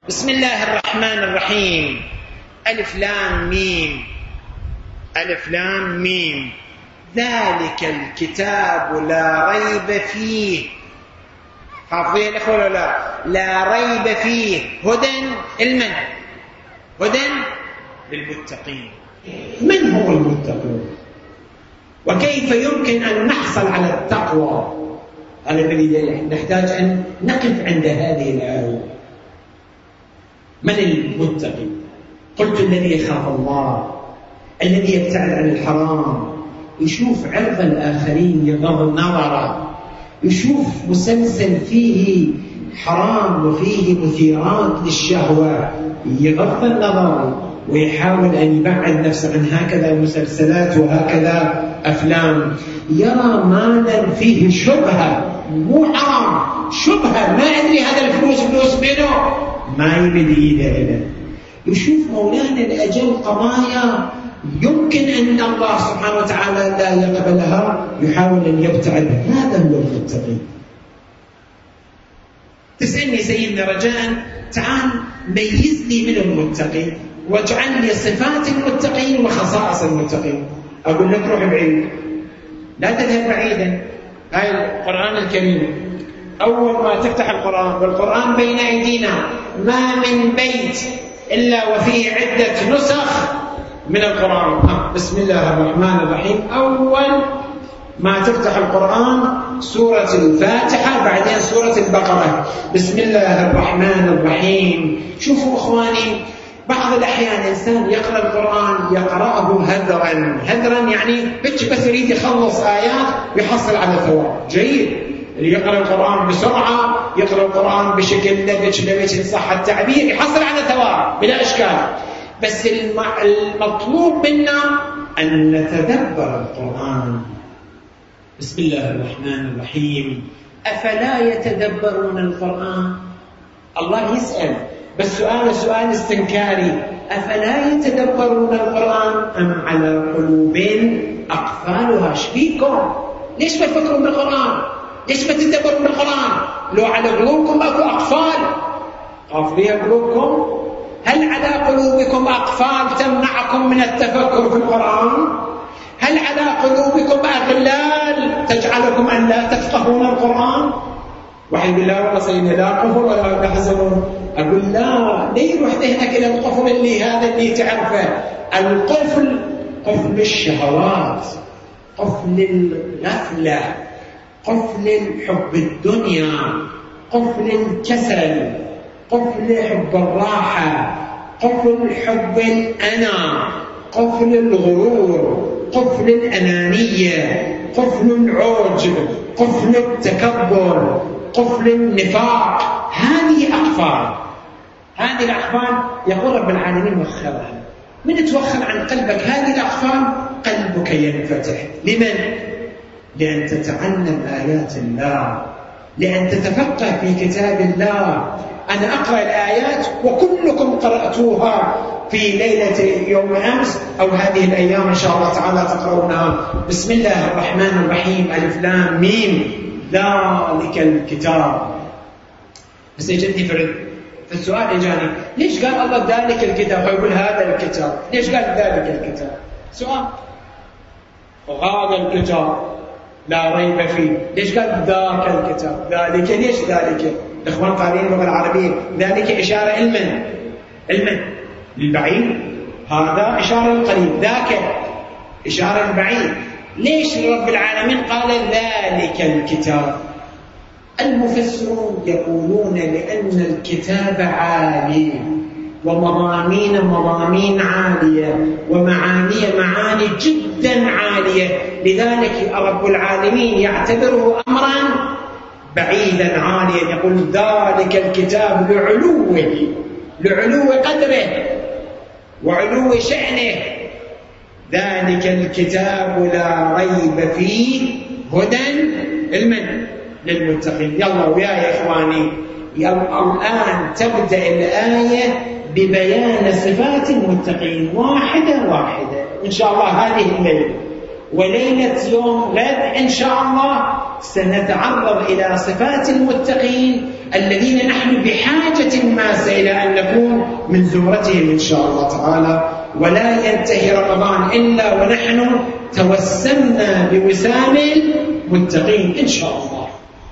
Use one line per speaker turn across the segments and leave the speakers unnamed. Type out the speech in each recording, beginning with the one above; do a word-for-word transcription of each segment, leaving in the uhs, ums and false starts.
بسم الله الرحمن الرحيم. ألف لام ميم، ألف لام ميم. ذلك الكتاب لا ريب فيه. حافظين الأخوة ولا لا؟ لا ريب فيه هدى المن هدى للمتقين.
من هو المتقون؟ وكيف يمكن أن نحصل على التقوى؟ هذا الذي نحتاج أن نقف عند هذه الآية. من المتقي؟ قلت الذي يخاف الله، الذي يبتعد عن الحرام، يشوف عرض الآخرين يغض النظر، يشوف مسلسل فيه حرام وفيه مثيرات للشهوة يغض النظر ويحاول أن يبعد نفسه عن هكذا مسلسلات وهكذا أفلام. يرى مالا فيه شبهة، مو حرام، شبهة، ما أدري هذا الفلوس فلوس منه، ما يمد إيده إليه. يشوف مولانا لأجل قضايا يمكن أن الله سبحانه وتعالى لا يقبلها، يحاول أن يبتعد. هذا هو المتقي.
تسألني سيدنا رجاء، تعال ميز لي من المتقي واجعل لي صفات المتقين وخصائص المتقين.
أقول لك روح بعيد،
لا تذهب بعيدا. هاي القرآن الكريم، أول ما تفتح القرآن والقرآن بين أيدينا، ما من بيت إلا وفيه عدة نسخ من القرآن. بسم الله الرحمن الرحيم، أول ما تفتح القرآن سورة الفاتحة، بعدين سورة البقرة، بسم الله الرحمن الرحيم. شوفوا إخواني، بعض الأحيان إنسان يقرأ القرآن يقرأه هدرا هدرا، يعني بس يريد يخلص آيات ويحصل على ثواب جيد. اللي يقرأ القرآن بسرعة، يقرأ القرآن بشكل لبش لبش إن صح التعبير، يحصل على ثواب بلا إشكال. بس المطلوب منا أن نتدبر القرآن. بسم الله الرحمن الرحيم، أفلا يتدبرون القرآن؟ الله يسأل، بس سؤال سؤال استنكاري، أفلا يتدبرون القرآن أم على قلوب أقفالها؟ شبيكم؟ ليش ما تفكرون بالقرآن؟ ليش ما تدبرون بالقرآن؟ لو على قلوبكم أكو أقفال قافليها قلوبكم. هل على قلوبكم أقفال تمنعكم من التفكر في القرآن؟ هل على قلوبكم أغلال تجعلكم أن لا تفقهون القرآن؟ واحد يقول لا والله سيدنا لا قفل ولا تحزنون. أقول لا، ليه يروح ذهنك إلى القفل اللي هذا اللي تعرفه؟ القفل قفل الشهوات، قفل الغفلة، قفل حب الدنيا، قفل الكسل، قفل حب الراحة، قفل حب الأنا، قفل الغرور، قفل الأنانية، قفل العجب، قفل التكبر، قفل النفاق. هذه أقفال، هذه الأقفال يقول رب العالمين وخرها. من توخر عن قلبك هذه الأقفال قلبك ينفتح. لمن؟ لأن تتعلم آيات الله، لأن تتفقه في كتاب الله. أنا أقرأ الآيات وكلكم قرأتوها في ليلة يوم أمس أو هذه الأيام إن شاء الله تعالى تقرؤونها. بسم الله الرحمن الرحيم، ألف لام ميم، ذلك الكتاب. بس يجدني فرد فالسؤال إجاني، ليش قال الله ذلك الكتاب؟ فيقول هذا الكتاب. ليش قال ذلك الكتاب؟ سؤال. وهذا الكتاب لا ريب فيه، ليش قال ذاك الكتاب؟ ذلك، ليش ذلك؟ الإخوان قارئين اللغة العربية، ذلك إشارة علما علما للبعيد، هذا إشارة للقريب، ذاك إشارة للبعيد. ليش رب العالمين قال ذلك الكتاب؟ المفسرون يقولون لأن الكتاب عالي ومضامين مضامين عالية ومعاني معاني جدا عالية، لذلك رب العالمين يعتبره أمرا بعيدا عاليا. يقول ذلك الكتاب لعلوه، لعلو قدره وعلو شأنه. ذلك الكتاب لا ريب فيه هدى المن للمتقين. يلا ويا يا إخواني، الآن تبدأ الآية ببيان صفات المتقين واحدة واحدة إن شاء الله هذه الليلة. وليلة يوم غد إن شاء الله سنتعرض إلى صفات المتقين الذين نحن بحاجة ماسة إلى أن نكون من زمرتهم إن شاء الله تعالى. ولا ينتهي رمضان إلا ونحن توسمنا بوسام المتقين إن شاء الله.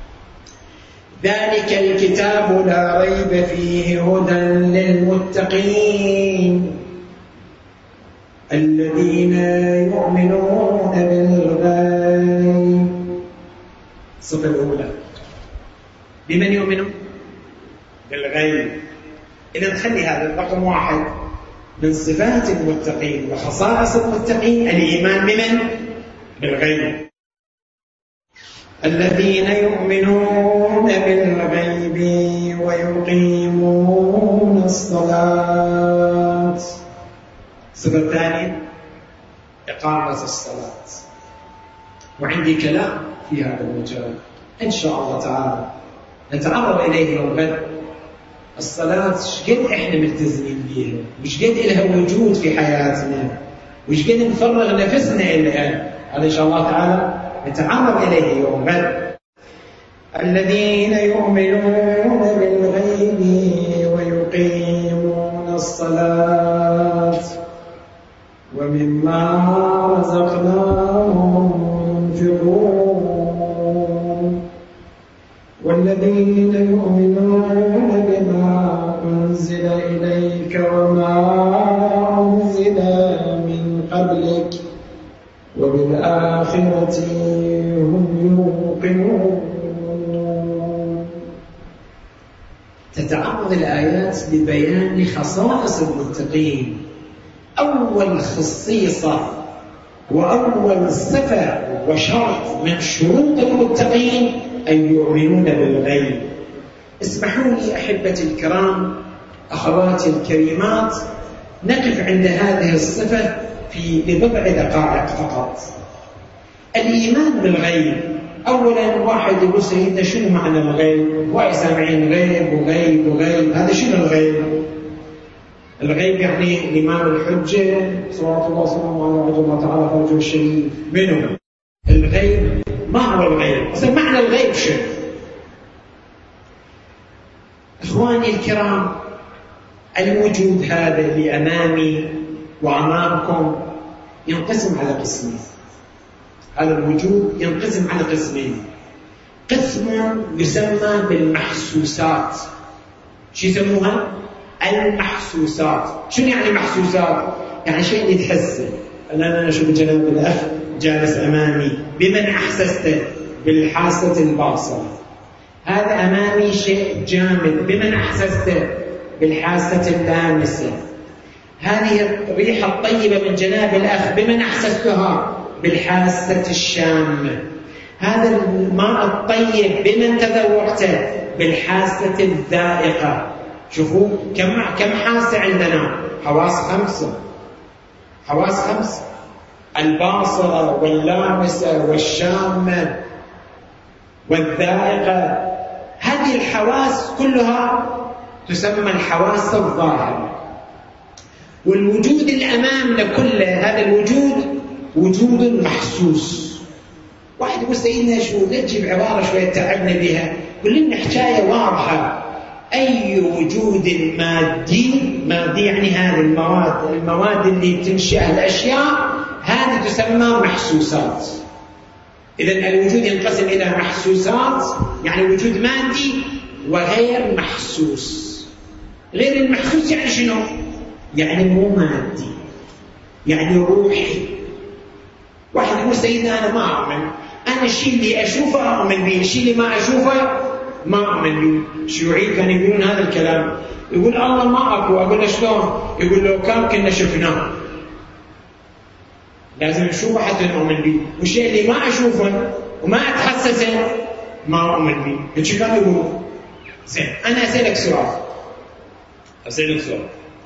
ذلك الكتاب لا ريب فيه هدى للمتقين الذين يؤمنون بالغيب. الصفة الأولى بمن يؤمنون بالغيب. إذا نخلي هذا رقم واحد من صفات المتقين وخصائص المتقين الإيمان بمن؟ بالغيب. الذين يؤمنون بالغيب ويقيمون الصلاة. الصفة الثانية إقامة الصلاة. وعندي كلام في هذا المجال إن شاء الله تعالى نتعرض إليه يوم غد. الصلاة شقد إحنا ملتزمين بيها، وش قد إلها وجود في حياتنا، وش قد نفرغ نفسنا إليها. هذا إن شاء الله تعالى نتعرض إليه يوم غد. الذين يؤمنون بالغيب ويقيمون الصلاة ومما رزقناهم ينفقون والذين يؤمنون بما أنزل إليك وما أنزل من قبلك وبالآخرة هم يوقنون. تتعرض الآيات لبيان خصائص المتقين. أول خصيصة وأول صفة وشرط من شروط المتقين أن يؤمنون بالغيب. اسمحوا لي أحبتي الكرام أخواتي الكريمات نقف عند هذه الصفة في بضع دقائق فقط. الإيمان بالغيب. أولا واحد يقول سيدنا شنو معنى الغيب؟ واحد سامعين غيب وغيب وغيب، هذا شنو الغيب؟ الغيب يعني الإمام الحجة صلوات الله وسلامه على عبد الله تعالى فرجه الشريف. منه الغيب؟ ما هو الغيب؟ أصلا معنى الغيب شنو؟ إخواني الكرام الوجود هذا اللي أمامي وأمامكم ينقسم على قسمين. هذا الوجود ينقسم على قسمين. قسم يسمى بالمحسوسات. شو يسموها؟ المحسوسات. شنو يعني محسوسات؟ يعني شيء يتحسه. أنا أشوف جناب الأخ جالس أمامي، بمن أحسسته؟ بالحاسة الباصرة. هذا أمامي شيء جامد، بمن أحسسته؟ بالحاسة اللامسة. هذه الريحة الطيبة من جناب الأخ بمن أحسستها؟ بالحاسة الشامة. هذا الماء الطيب بمن تذوقته؟ بالحاسة الذائقة. شوفوا كم كم حاسة عندنا؟ حواس خمسة. حواس خمسة: الباصرة واللامسة والشامة والذائقة. هذه الحواس كلها تسمى الحواس الظاهرة. والوجود الأمامنا كله هذا الوجود وجود محسوس. واحد يقول سيدنا شو نجيب عبارة شوية تعبنا بها، قل لنا حكاية واضحة. أي وجود مادي، مادي يعني هذه المواد المواد اللي تنشئ الأشياء، هذه تسمى محسوسات. إذن الوجود ينقسم إلى محسوسات يعني وجود مادي وغير محسوس. غير المحسوس يعني شنو؟ يعني مو مادي، يعني روحي. واحد يقول سيدنا أنا ما أؤمن، أنا الشيء اللي أشوفه أؤمن به، الشيء اللي ما أشوفه ما أؤمن به. الشيوعيين كانوا يقولون هذا الكلام، يقول الله ما أكو. أقول له شلون؟ يقول لو كان كنا شفناه. لازم نشوفه حتى نؤمن به، والشيء اللي ما أشوفه وما أتحسسه ما أؤمن به. إيش كانوا يقولون؟ زين أنا أسألك سؤال أسألك سؤال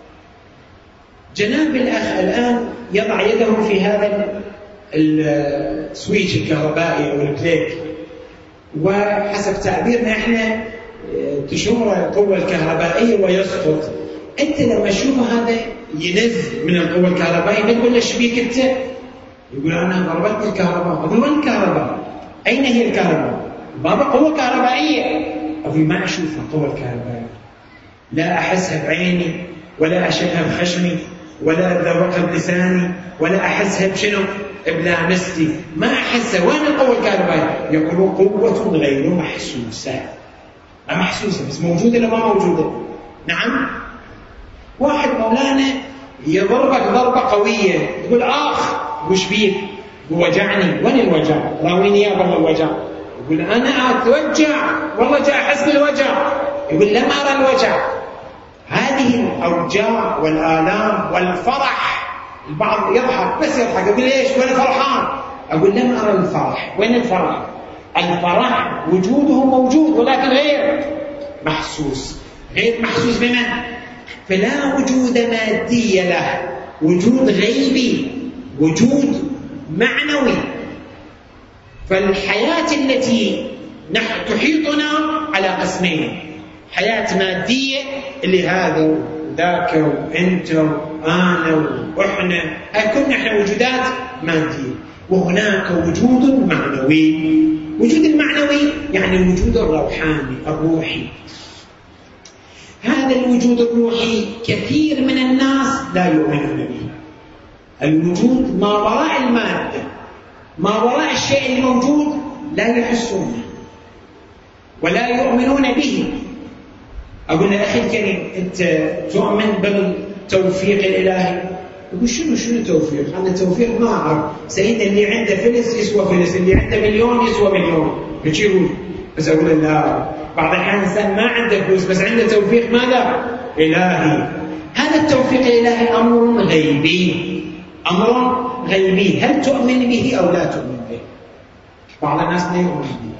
جناب الأخ الآن يضع يده في هذا السويتش الكهربائي أو الكليك، وحسب تعبيرنا إحنا تشعر القوة الكهربائية ويسقط. أنت لما تشوف هذا ينز من القوة الكهربائية بتقول له شبيك أنت؟
يقول أنا ضربتني الكهرباء. أقول وين الكهرباء؟ أين هي الكهرباء؟ بابا قوة كهربائية. أقول ما أشوفها قوة الكهربائية، لا أحسها بعيني ولا أشمها بخشمي ولا أذوقها بلساني ولا أحسها بشنو بلامستي، ما أحسها. وين القوة الكهربائية؟ يقولون قوة غير محسوسة. ما محسوسة بس موجودة ولا ما موجودة؟ نعم. واحد مولانا يضربك ضربة قوية تقول آخ وش بيك؟ وجعني. وين الوجع؟ راويني يا والله الوجع. يقول أنا أتوجع والله جاء أحس بالوجع. يقول لم أرى الوجع. هذه الأوجاع والآلام والفرح، البعض يضحك بس يضحك يقول ليش وأنا فرحان؟ أقول لم أرى الفرح. وين الفرح؟ الفرح وجوده موجود ولكن غير محسوس. غير محسوس بمن؟ فلا وجود مادي له، وجود غيبي، وجود معنوي. فالحياة التي تحيطنا على قسمين: حياة مادية اللي هذا وذاك وانت وانا واحنا، كلنا احنا وجودات مادية. وهناك وجود معنوي. وجود المعنوي يعني الوجود الروحاني الروحي. هذا الوجود الروحي كثير من الناس لا يؤمنون به. الوجود ما وراء المادة، ما وراء الشيء الموجود لا يحسونه ولا يؤمنون به. أقول له أخي الكريم أنت تؤمن بالتوفيق الإلهي؟ يقول شنو شنو توفيق؟ أنا التوفيق ما أعرف. سيدنا اللي عنده فلس يسوى فلس، اللي عنده مليون يسوى مليون. مش يقول بس أقول لا، بعض الأحيان إنسان ما عنده فلوس بس عنده توفيق ماذا؟ إلهي. هذا التوفيق الإلهي أمر غيبي، أمر غيبي. هل تؤمن به أو لا تؤمن به؟ بعض الناس لا يؤمن به.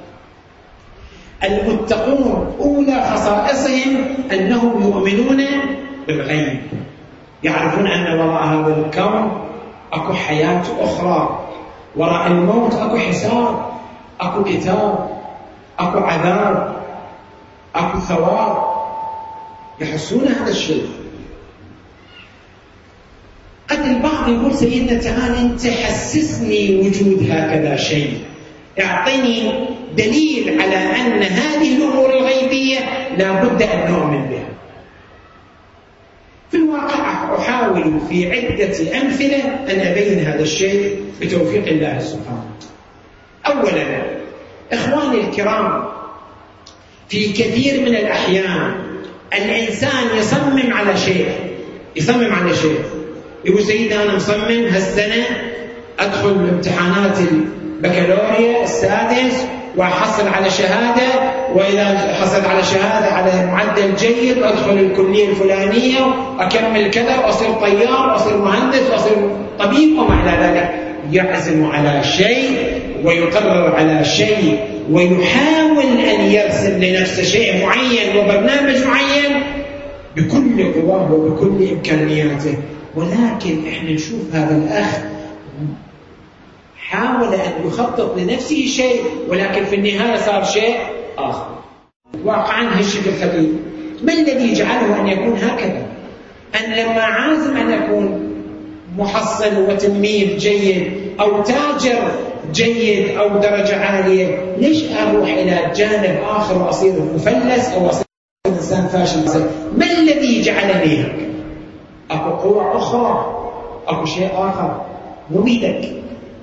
المتقون أولى خصائصهم أنهم يؤمنون بالغيب، يعرفون أن وراء هذا الكون أكو حياة أخرى، وراء الموت أكو حساب، أكو كتاب، أكو عذاب، أكو ثواب. يحسون هذا الشيء. قد البعض يقول سيدنا تعالى أنت حسسني وجود هكذا شيء، اعطني دليل على أن هذه الأمور الغيبية لا بد أن نؤمن بها. في الواقع أحاول في عدة أمثلة أن أبين هذا الشيء بتوفيق الله سبحانه. أولا إخواني الكرام، في كثير من الأحيان الإنسان يصمم على شيء، يصمم على شيء يقول سيدنا أنا مصمم هالسنة أدخل امتحانات البكالوريا السادس وأحصل على شهادة، وإذا حصلت على شهادة على معدل جيد أدخل الكلية الفلانية وأكمل كذا وأصير طيار وأصير مهندس وأصير طبيب وما إلى ذلك. يعزم على شيء ويقرر على شيء ويحاول أن يرسم لنفسه شيء معين وبرنامج معين بكل قواه وبكل إمكانياته. ولكن إحنا نشوف هذا الأخ حاول أن يخطط لنفسه شيء ولكن في النهاية صار شيء آخر. واقعا هالشكل خطير. ما الذي جعله أن يكون هكذا؟ أن لما عازم أن يكون محصل وتلميذ جيد أو تاجر جيد أو درجة عالية، ليش أروح إلى جانب آخر وأصير مفلس أو أصير إنسان فاشل؟ ما الذي جعلني هكذا؟ أكو قوة أخرى، أكو شيء آخر مو بيدك.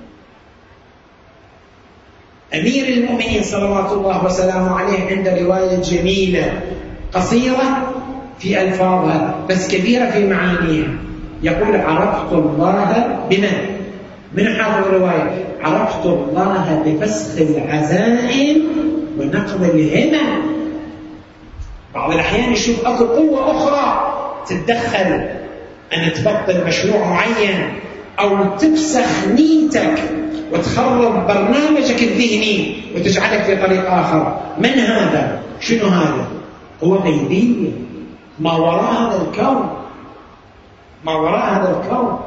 أمير المؤمنين صلوات الله وسلامه عليه عند رواية جميلة قصيرة في ألفاظها بس كبيرة في معانيها. يقول عرفت الله بمن؟ من حافظ الرواية؟ عرفت الله بفسخ العزائم ونقض الهمم. بعض الأحيان يشوف أكو قوة أخرى تتدخل أن تبطل مشروع معين أو تفسخ نيتك وتخرب برنامجك الذهني وتجعلك في طريق آخر. من هذا؟ شنو هذا؟ قوة غيبية ما وراء هذا الكون، ما وراء هذا الكون،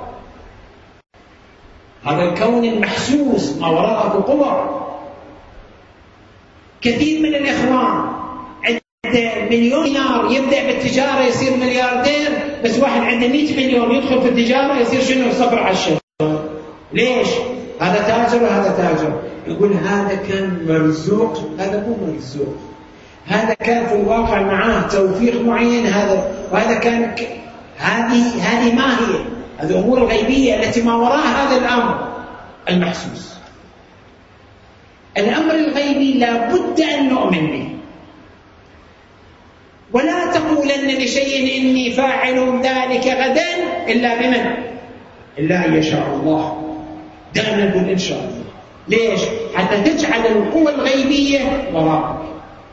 هذا الكون المحسوس ما وراءه قوة. كثير من الإخوان عنده مليون دينار يبدأ بالتجارة يصير ملياردير، بس واحد عنده مئة مليون يدخل في التجارة يصير شنو؟ صفر على الشيء. ليش؟ هذا تاجر وهذا تاجر. يقول هذا كان مرزوق هذا مو مرزوق، هذا كان في الواقع معاه توفيق معين، هذا وهذا كان ك... هذه هذه ما هي؟ هذه الأمور الغيبية التي ما وراء هذا الأمر المحسوس. الأمر الغيبي لا بد أن نؤمن به، ولا تقولن لشيء إني فاعل ذلك غدا إلا بمن؟ إلا أن يشاء الله. دائما نقول إن شاء الله. ليش؟ حتى تجعل القوى الغيبية وراءك.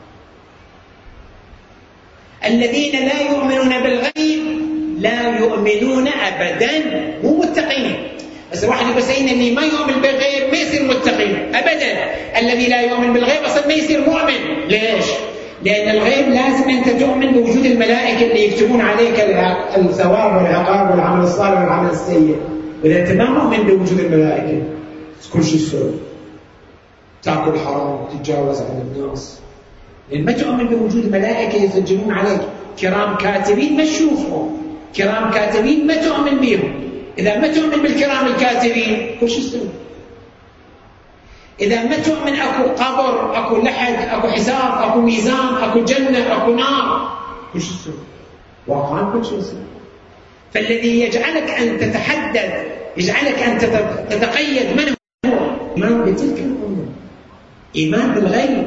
الذين لا يؤمنون بالغيب لا يؤمنون أبدا، مو متقين. بس واحد يقول سيدنا اللي ما يؤمن بالغيب ما يصير متقين أبدا. الذي لا يؤمن بالغيب أصلا ما يصير مؤمن. ليش؟ لأن الغيب لازم أنت تؤمن بوجود الملائكة اللي يكتبون عليك الثواب والعقاب والعمل الصالح والعمل السيء. وإذا أنت ما مؤمن بوجود الملائكة كل شيء سوء، تأكل حرام، تتجاوز عن الناس، لأن ما تؤمن بوجود الملائكة يسجلون عليك كرام كاتبين ما تشوفهم، كرام كاتبين ما تؤمن بهم. إذا ما تؤمن بالكرام الكاتبين كل شيء سوء. إذا ما تؤمن أكو قبر، أكو لحد، أكو حساب، أكو ميزان، أكو جنة، أكو نار، كل شيء سوء. واقعا كل شيء سوء. فالذي يجعلك أن تتحدد، يجعلك أن تتقيد من هو إيمان بتلك الأمور، إيمان بالغيب.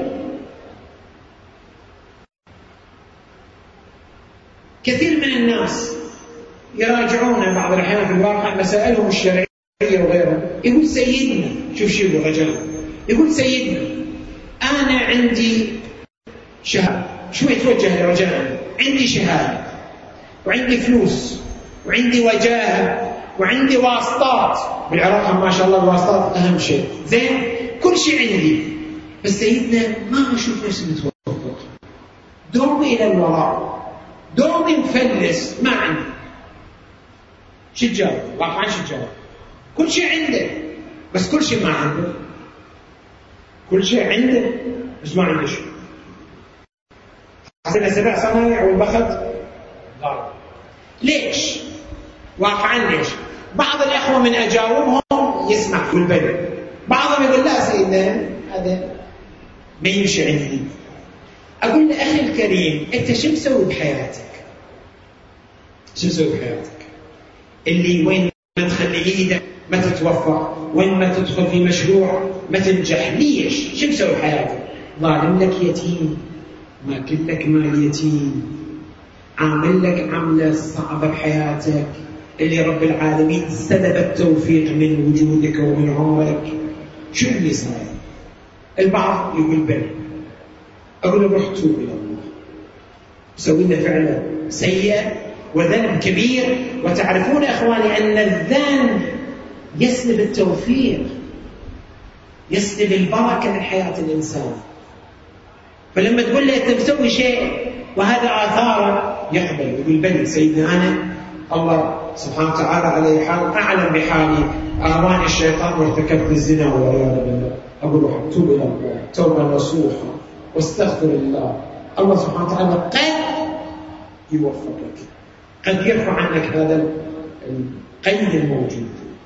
كثير من الناس يراجعون بعض الأحيان في الواقع مسائلهم الشرعية وغيرها، يقول سيدنا، شوف شو الرجل يقول سيدنا أنا عندي شهادة، شو يتوجه لرجال؟ عندي شهادة وعندي فلوس وعندي وجاهة وعندي واسطات. بالعراق ما شاء الله الواسطات أهم شيء، زين كل شيء عندي، بس سيدنا ما أشوف نفسي متوفق، دومي إلى الوراء، دومي مفلس، ما عندي. شو تجاوب؟ واقعا شو تجاوب؟ كل شيء عنده بس كل شيء ما عنده. كل شيء عنده بس ما عنده شيء. حسنا سبع صنايع والبخت ضارب. ليش؟ واقعا ليش؟ بعض الأخوة من أجاوبهم يسمع في البلد، بعضهم يقول لا سيدنا هذا ما يمشي عندي. أقول له أخي الكريم أنت شو مسوي بحياتك؟ شو مسوي بحياتك؟ اللي وين ما تخلي إيدك ما تتوفق، وين ما تدخل في مشروع ما تنجح. ليش؟ شو مسوي بحياتك؟ ظالم لك يتيم، ماكل لك مال يتيم، عامل لك عملة صعبة بحياتك اللي رب العالمين سلب التوفيق من وجودك ومن عمرك. شو اللي صاير؟ البعض يقول بل، أقول له روح توب إلى الله، سوي لنا فعلا سيئة وذنب كبير. وتعرفون إخواني أن الذنب يسلب التوفيق، يسلب البركة من حياة الإنسان. فلما تقول له أنت مسوي شيء وهذا آثاره يقبل، يقول بل سيدنا أنا الله سبحانه وتعالى عليه حال أعلم بحالي، أغواني الشيطان وارتكبت الزنا والعياذ بالله. أقول له توب إلى الله توبة نصوحة واستغفر الله. الله سبحانه وتعالى قد يوفقك، قد يرفع عنك هذا القيد الموجود.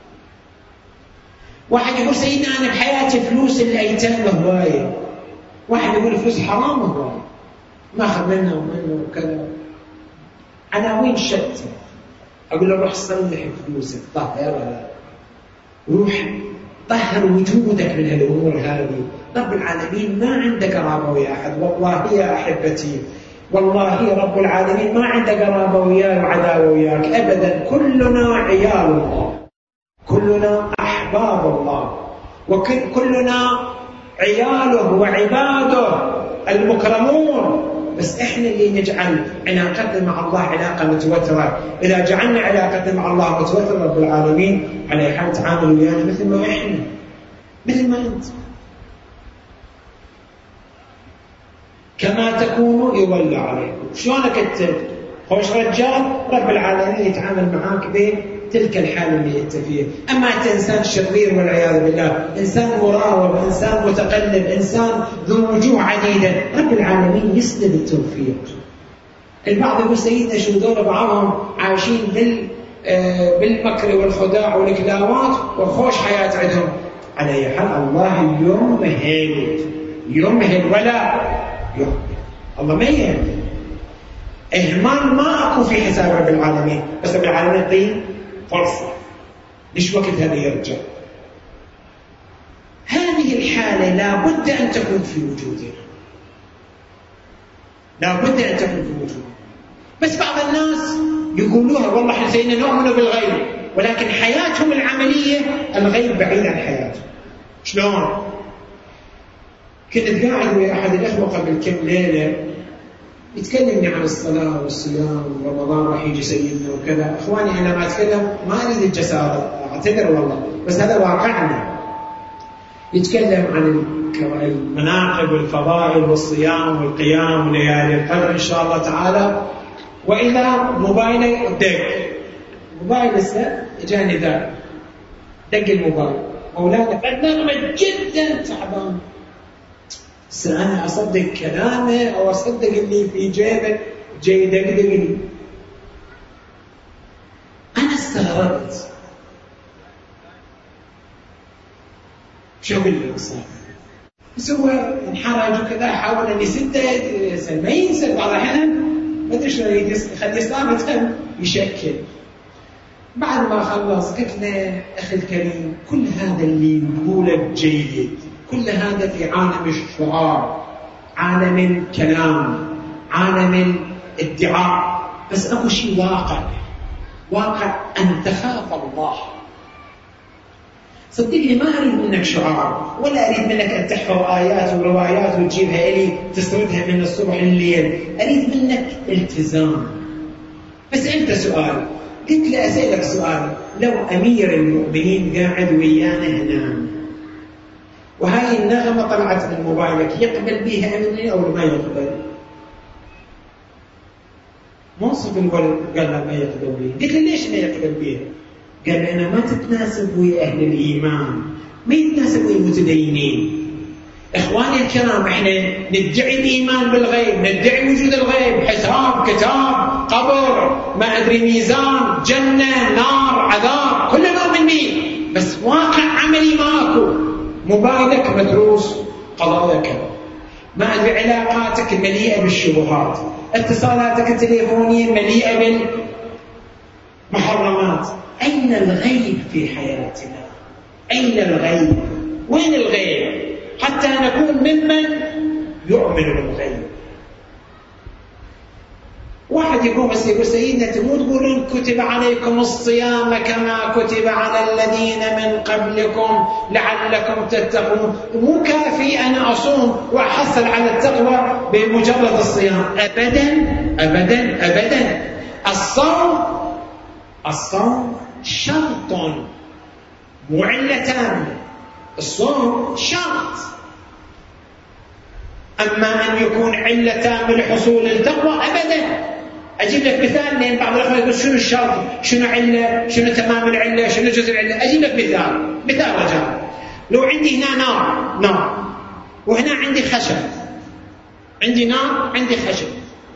واحد يقول سيدنا أنا بحياتي فلوس الأيتام هواية، واحد يقول فلوس حرام هواية، ما أخذ منه ومنه وكذا، عناوين شتى. أقول له روح صلح فلوسك، طهرها، روح طهر وجودك من هالأمور هذه. رب العالمين ما عنده قرابة ويا أحد، والله يا أحبتي والله رب العالمين ما عنده قرابة وياك وعداوة وياك أبدا. كلنا عيال الله، كلنا أحباب الله، وكلنا عياله وعباده المكرمون. بس إحنا اللي نجعل علاقتنا مع الله علاقة متوترة. إذا جعلنا علاقتنا مع الله متوترة رب العالمين على حال تعامل ويانا مثل ما إحنا، مثل ما أنت. كما تكونوا يولى عليكم. شلونك أنت خوش رجال، رب العالمين يتعامل معاك بتلك الحال اللي أنت فيها. أما أنت إنسان شرير والعياذ بالله، إنسان مراوغ، إنسان متقلب، إنسان ذو وجوه عديدة، رب العالمين يسلب التوفيق. البعض يقول سيدنا شو دور بعضهم عايشين بال بالمكر والخداع والكلاوات وخوش حياة عندهم.
على أي حال الله يمهل يمهل ولا يهمل. الله ما يهمل، إهمال ما أكو في حساب رب العالمين، بس رب العالمين يعطيه فرصة ليش وقت هذا يرجع. هذه الحالة لا بد أن تكون في وجودنا، لا بد أن تكون في وجودنا. بس بعض الناس يقولوها والله احنا سيدنا نؤمن بالغيب، ولكن حياتهم العملية الغيب بعيد عن حياتهم. شلون؟ كنت قاعد ويا أحد الأخوة قبل كم ليلة يتكلمني عن الصلاة والصيام ورمضان راح يجي سيدنا وكذا. أخواني أنا ما أتكلم، ما أريد الجسارة، أعتذر والله، بس هذا واقعنا. يتكلم عن المناقب والفضائل والصيام والقيام وليالي القدر إن شاء الله تعالى، وإذا موبايله دق موبايل لسه جاني ذا دق الموبايل، مولانا برنامج جدا تعبان. أنا أصدق كلامه أو أصدق اللي في جيبه جاي يدقدقني. أنا استغربت شو بالإنسان، بس هو انحرج وكذا، حاول أن يسده ما ينسى بعض الأحيان ما أدري شلون يخلي إسلام يشكل. بعد ما خلص قلت له أخي الكريم كل هذا اللي نقوله جيد، كل هذا في عالم الشعار، عالم الكلام، عالم الادعاء، بس أكو شيء واقع، واقع أن تخاف الله. صدقني ما أريد منك شعار، ولا أريد منك أن تحفظ آيات وروايات وتجيبها إلي تسردها من الصبح لليل، أريد منك التزام. بس أنت سؤال، قلت لي أسألك سؤال، لو أمير المؤمنين قاعد ويانا هنا وهاي النغمة طلعت من موبايلك، يقبل بيها مني أو ما يقبل؟ منصف الولد قال له ما يقبل بيها. قلت له ليش ما يقبل بيها؟ قال لي أنا ما تتناسب ويا أهل الإيمان، ما يتناسب ويا المتدينين. إخواني الكرام، إحنا ندعي الإيمان بالغيب، ندعي وجود الغيب، حساب، كتاب، قبر، ما أدري ميزان، جنة، نار، عذاب، كلنا نؤمن به، بس واقع عملي ماكو. موبايلك متروس قضايا كذا، ما أدري علاقاتك مليئة بالشبهات، اتصالاتك التليفونية مليئة بالمحرمات. أين الغيب في حياتنا؟ أين الغيب؟ وين الغيب؟ حتى نكون ممن يؤمن بالغيب. واحد يقول بس يقول سيدنا تمو تقولون كتب عليكم الصيام كما كتب على الذين من قبلكم لعلكم تتقون. مو كافي أنا أصوم وأحصل على التقوى بمجرد الصيام، أبدا أبدا أبدا. الصوم الصوم شرط مو علتان، الصوم شرط. أما أن يكون علتان لحصول التقوى أبدا. أجيب لك مثال، لأن بعض الأخوة يقول شنو الشرط، شنو علة، شنو تمام العلة، شنو جزء العلة. أجيب لك مثال مثال رجال، لو عندي هنا نار نار وهنا عندي خشب، عندي نار عندي خشب،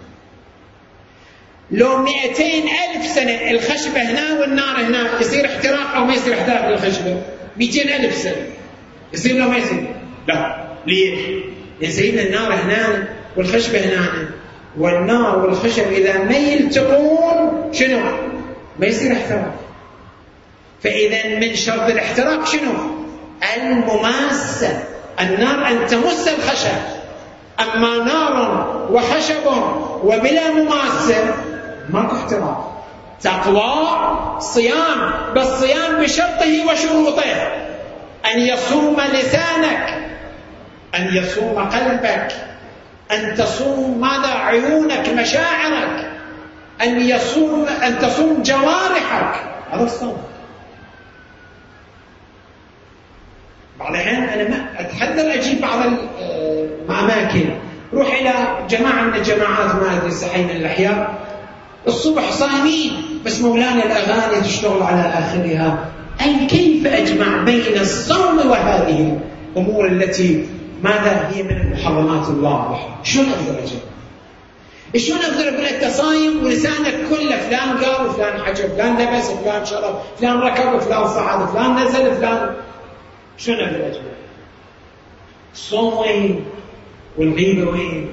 لو مئتين ألف سنة الخشبة هنا والنار هنا يصير احتراق أو ما يصير احتراق للخشبة؟ مئتين ألف سنة يصير لو ما يصير؟ لا. ليش؟ لأن سيدنا النار هنا والخشبة هنا، والنار والخشب إذا ما يلتقون شنو؟ ما يصير احتراق. فإذا من شرط الاحتراق شنو؟ المماسة. النار أن تمس الخشب، أما نار وخشب وبلا مماسة ماكو احتراق. تقوى صيام، بس صيام بشرطه وشروطه، أن يصوم لسانك، أن يصوم قلبك، أن تصوم ماذا؟ عيونك، مشاعرك، أن يصوم أن تصوم جوارحك. هذا الصوم. بعض الأحيان أنا ما أتحذر أجيب بعض الأماكن، روح إلى جماعة من الجماعات ما أدري صحيح الأحياء الصبح صايمين بس مولانا الأغاني تشتغل على آخرها. أي كيف أجمع بين الصوم وهذه الأمور التي ماذا هي من المحرمات الواضحة؟ شلون أقدر أجمع؟ شلون أقدر أقول أنت صايم ولسانك كله فلان قال وفلان حجب، فلان لبس، فلان شرب، فلان ركب، فلان صعد، فلان نزل، فلان
شنو أقدر أجمع؟ الصوم وين؟ والغيبة وين؟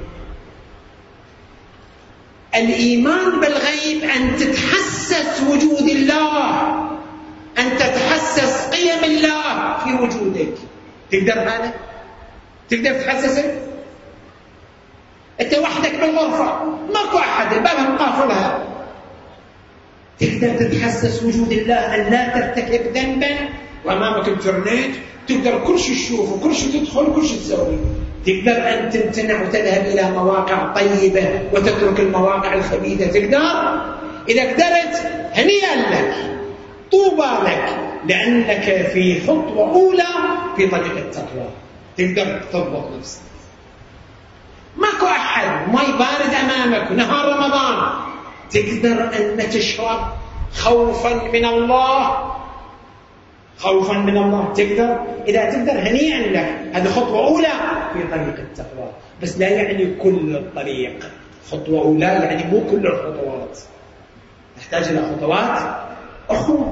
الإيمان بالغيب أن تتحسس وجود الله، أن تتحسس قيم الله في وجودك. تقدر هذا؟ تقدر تحسسه؟ أنت وحدك بالغرفة ماكو أحد، الباب مقافلها، تقدر تتحسس وجود الله، أن لا ترتكب ذنبا وأمامك الإنترنت تقدر كل شيء تشوف وكل شيء تدخل وكل شيء تسوي. تقدر أن تمتنع وتذهب إلى مواقع طيبة وتترك المواقع الخبيثة. تقدر؟ إذا قدرت هنيئا لك، طوبى لك، لأنك في خطوة أولى في طريق التقوى. تقدر تضبط نفسك. ماكو أحد، ماي بارد أمامك نهار رمضان، تقدر أن تشرب خوفا من الله، خوفا من الله. تقدر؟ إذا تقدر هنيئا لك، هذه خطوة أولى في طريق التقوى. بس لا يعني كل الطريق، خطوة أولى يعني مو كل الخطوات، نحتاج إلى خطوات أخرى.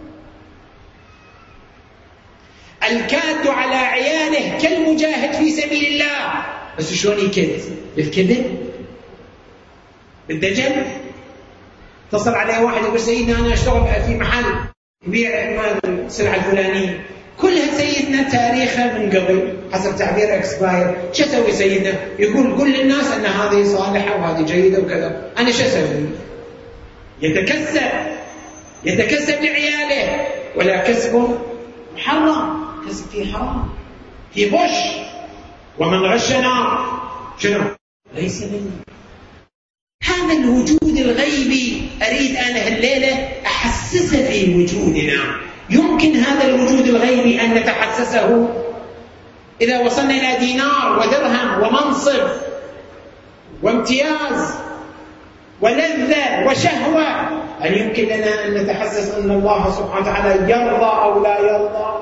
الكاد على عياله كالمجاهد في سبيل الله، بس شلون يكد؟ بالكذب، بالدجل. اتصل عليه واحد يقول سيدنا أنا أشتغل في محل يبيع السلعة الفلانية، كلها سيدنا تاريخها من قبل حسب تعبير اكسباير. شو اسوي سيدنا؟ يقول قل للناس ان هذه صالحه وهذه جيده وكذا. انا شو اسوي؟ يتكسب يتكسب لعياله، ولا كسب محرم، كسب فيه حرام، في بش. ومن غشنا شنو؟ ليس مني. هذا الوجود الغيبي أريد أنا الليلة أحسسه في وجودنا. يمكن هذا الوجود الغيبي أن نتحسسه إذا وصلنا إلى دينار ودرهم ومنصب وامتياز ولذة وشهوة. هل يمكن لنا أن نتحسس أن الله سبحانه وتعالى يرضى أو لا يرضى؟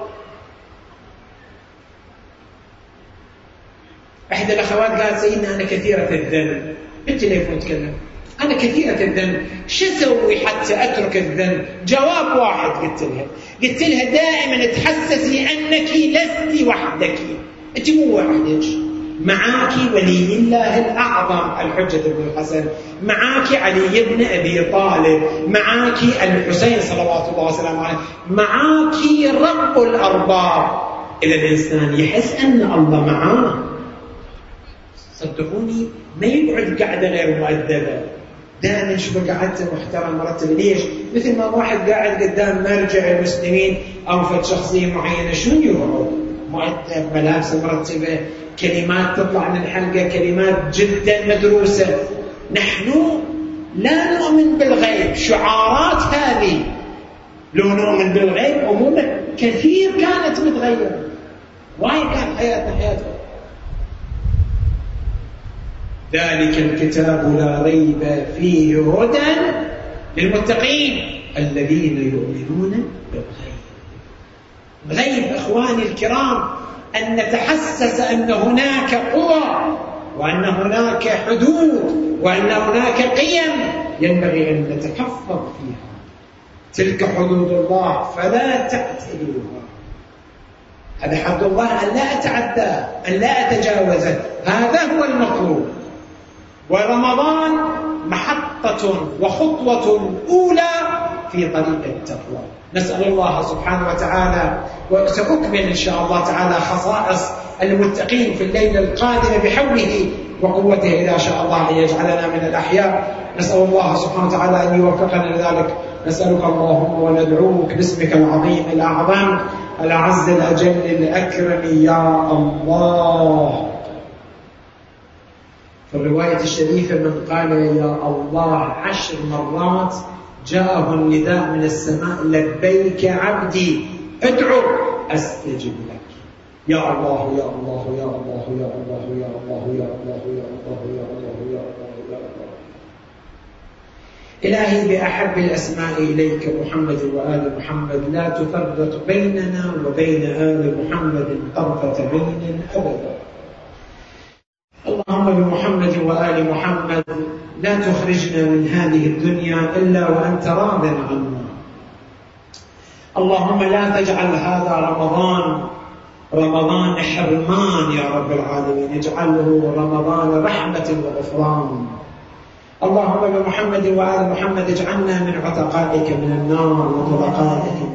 إحدى الأخوات قالت سيدنا أنا كثيرة الذنب، بالتليفون تكلم، أنا كثيرة الذنب، شو أسوي حتى أترك الذنب؟ جواب واحد قلت لها، قلت لها دائما تحسسي أنك لست وحدك، أنت مو وحدك، معاك ولي الله الأعظم الحجة بن الحسن، معاك علي بن أبي طالب، معاك الحسين صلوات الله وسلامه عليه، معاك رب الأرباب. إذا الإنسان يحس أن الله معاه، صدقوني ما يقعد قاعدة غير مؤدبة. دائما شوف قعدت محترم مرتب. ليش؟ مثل ما واحد قاعد قدام مرجع المسلمين أو فد شخصية معينة شو يقعد مؤدب، ملابس مرتبة، كلمات تطلع من الحلقة كلمات جدا مدروسة. نحن لا نؤمن بالغيب، شعارات هذه. لو نؤمن بالغيب أمورنا كثير كانت متغيرة، وايد كانت حياتنا حياتنا. ذلك الكتاب لا ريب فيه هدى للمتقين الذين يؤمنون بالغيب. غيب أخواني الكرام أن نتحسس أن هناك قوى وأن هناك حدود وأن هناك قيم ينبغي أن نتحفظ فيها. تلك حدود الله فلا تعتدوها. هذا حد الله أن لا أتعدى، أن لا أتجاوزه، هذا هو المطلوب. ورمضان محطة وخطوة أولى في طريق التقوى. نسأل الله سبحانه وتعالى، وسأكمل إن شاء الله تعالى خصائص المتقين في الليلة القادمة بحوله وقوته إذا شاء الله أن يجعلنا من الأحياء. نسأل الله سبحانه وتعالى أن يوفقنا لذلك. نسألك اللهم وندعوك باسمك العظيم الأعظم الأعز الأجل الأكرم يا الله. في الرواية الشريفة من قال يا الله عشر مرات جاءه النداء من السماء لبيك عبدي ادعو أستجب لك. يا الله يا الله يا الله يا الله يا الله يا الله يا الله يا الله يا الله يا الله. إلهي بأحب الأسماء إليك محمد وآل محمد لا تفرق بيننا وبين آل محمد طرفة عين أبدا. اللهم بمحمد وآل محمد لا تخرجنا من هذه الدنيا إلا وأنت راض عنا. اللهم لا تجعل هذا رمضان رمضان حرمان يا رب العالمين، اجعله رمضان رحمة وغفران. اللهم بمحمد وآل محمد اجعلنا من عتقائك من النار وطلقائك